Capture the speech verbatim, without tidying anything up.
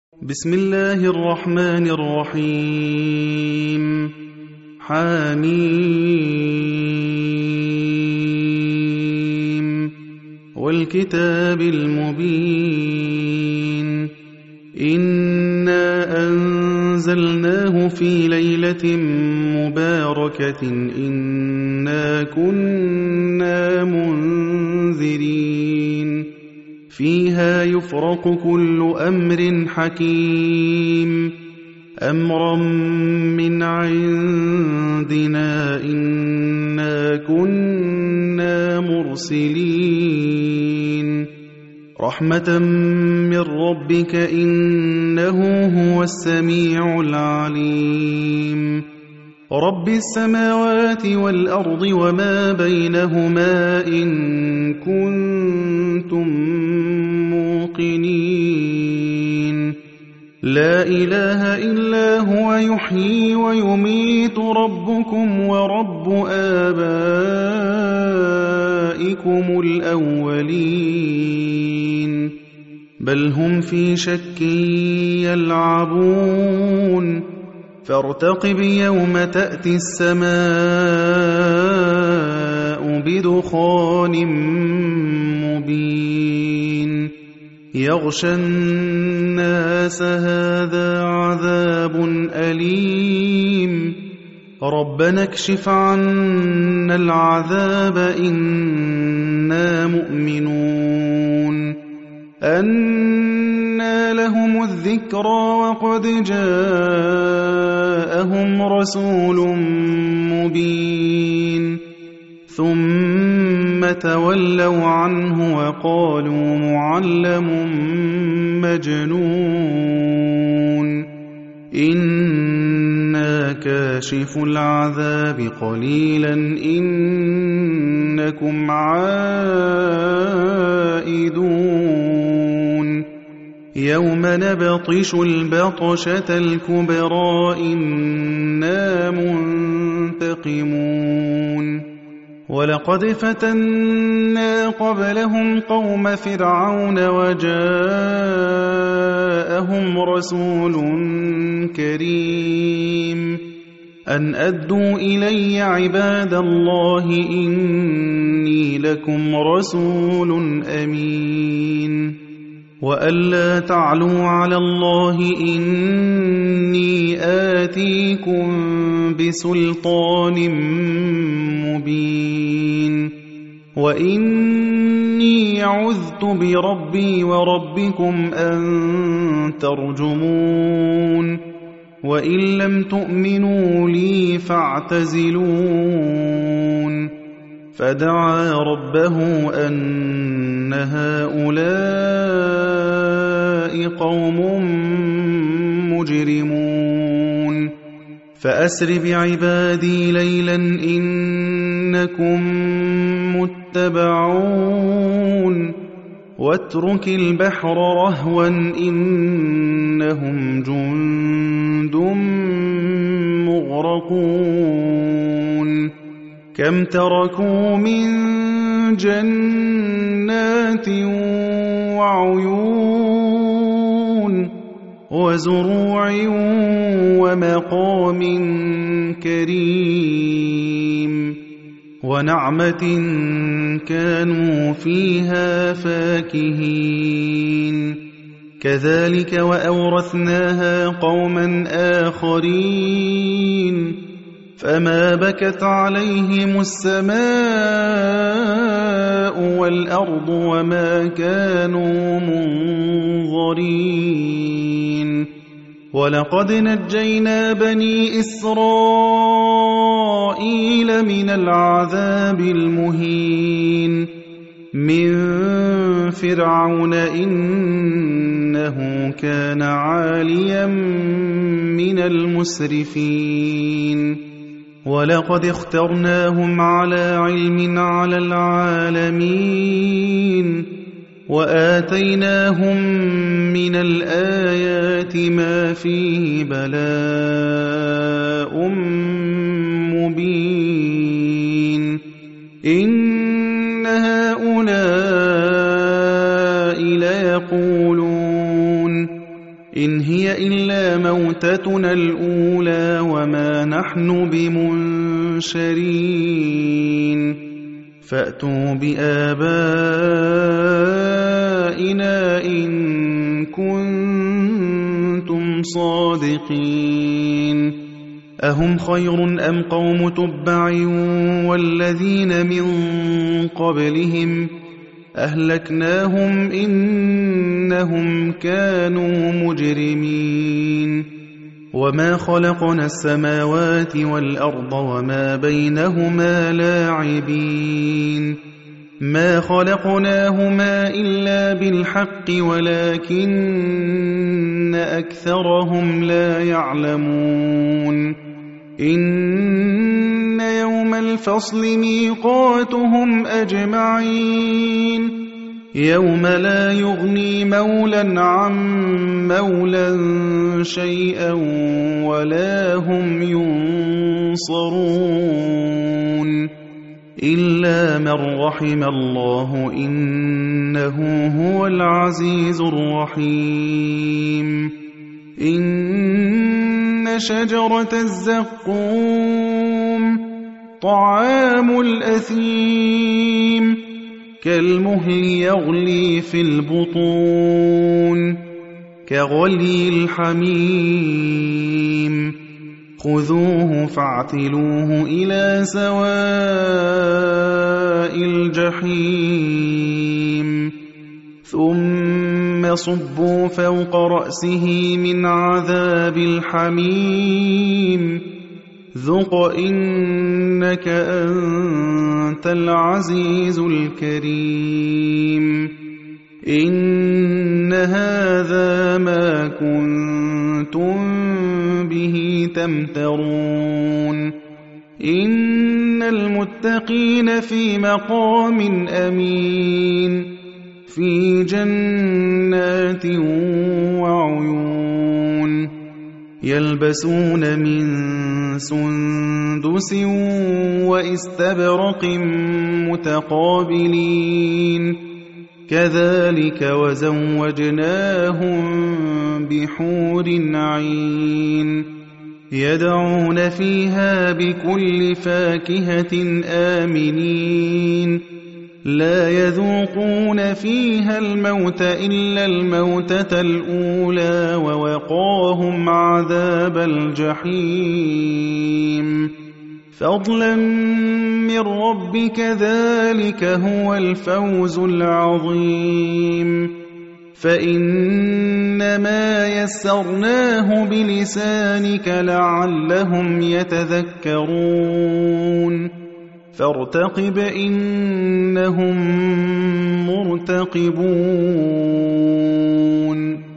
بسم الله الرحمن الرحيم حميم والكتاب المبين إنا أنزلناه في ليلة مباركة إنا كنا منذرين فيها يفرق كل أمر حكيم أمرا من عندنا إنا كنا مرسلين رحمة من ربك إنه هو السميع العليم رب السماوات والأرض وما بينهما إن كنتم موقنين لا إله إلا هو يحيي ويميت ربكم ورب آبائكم الأولين بل هم في شك يلعبون فارتقب يوم تأتي السماء بدخان مبين يغشى الناس هذا عذاب أليم ربنا اكشف عنا العذاب إنا مؤمنون أنى لهم الذكرى وقد جاءهم رسول مبين ثم تولوا عنه وقالوا معلم مجنون إنا كاشف العذاب قليلا إنكم عائدون يوم نبطش البطشة الكبرى إنا منتقمون ولقد فتنا قبلهم قوم فرعون وجاءهم رسول كريم أن أدوا إلي عباد الله إني لكم رسول أمين وألا تعلوا على الله إني آتيكم بسلطان مبين وإني عذت بربي وربكم أن ترجمون وإن لم تؤمنوا لي فاعتزلون فدعا ربه أن هؤلاء قوم مجرمون فأسر بعبادي ليلا إنكم متبعون واترك البحر رهوا إنهم جند مغرقون كم تركوا من جنات وعيون وزروع ومقام كريم ونعمة كانوا فيها فاكهين كذلك وأورثناها قوما آخرين فما بكت عليهم السماء والأرض وما كانوا منظرين ولقد نجينا بني إسرائيل من العذاب المهين من فرعون إنه كان عاليا من المسرفين ولقد اخترناهم على علم على العالمين وآتيناهم من الآيات ما فيه بلاء مبين إن هؤلاء ليقولون إن هي إلا موتتنا الأولى وما نحن بمنشرين فأتوا بآبائنا إن كنتم صادقين أهم خير أم قوم تبع والذين من قبلهم أهلكناهم إنهم كانوا مجرمين وما خلقنا السماوات والأرض وما بينهما لاعبين ما خلقناهما إلا بالحق ولكن أكثرهم لا يعلمون إن يوم الفصل ميقاتهم أجمعين يوم لا يغني مولا عن مولا شيئا ولا هم ينصرون إلا من رحم الله إنه هو العزيز الرحيم إن شجرة الزقوم طعام الأثيم كالمهل يغلي في البطون كغلي الحميم خذوه فاعتلوه إلى سواء الجحيم ثم صبوا فوق رأسه من عذاب الحميم ذق إنك أنت العزيز الكريم إن هذا ما كنتم به تمترون إن المتقين في مقام أمين في جنات وعيون يلبسون من سندس وإستبرق متقابلين كذلك وزوجناهم بحور عين يدعون فيها بكل فاكهة آمنين لا يذوقون فيها الموت إلا الموتة الأولى ووقاهم عذاب الجحيم فضلا من ربك ذلك هو الفوز العظيم فإنما يسرناه بلسانك لعلهم يتذكرون فارتقب إنهم مرتقبون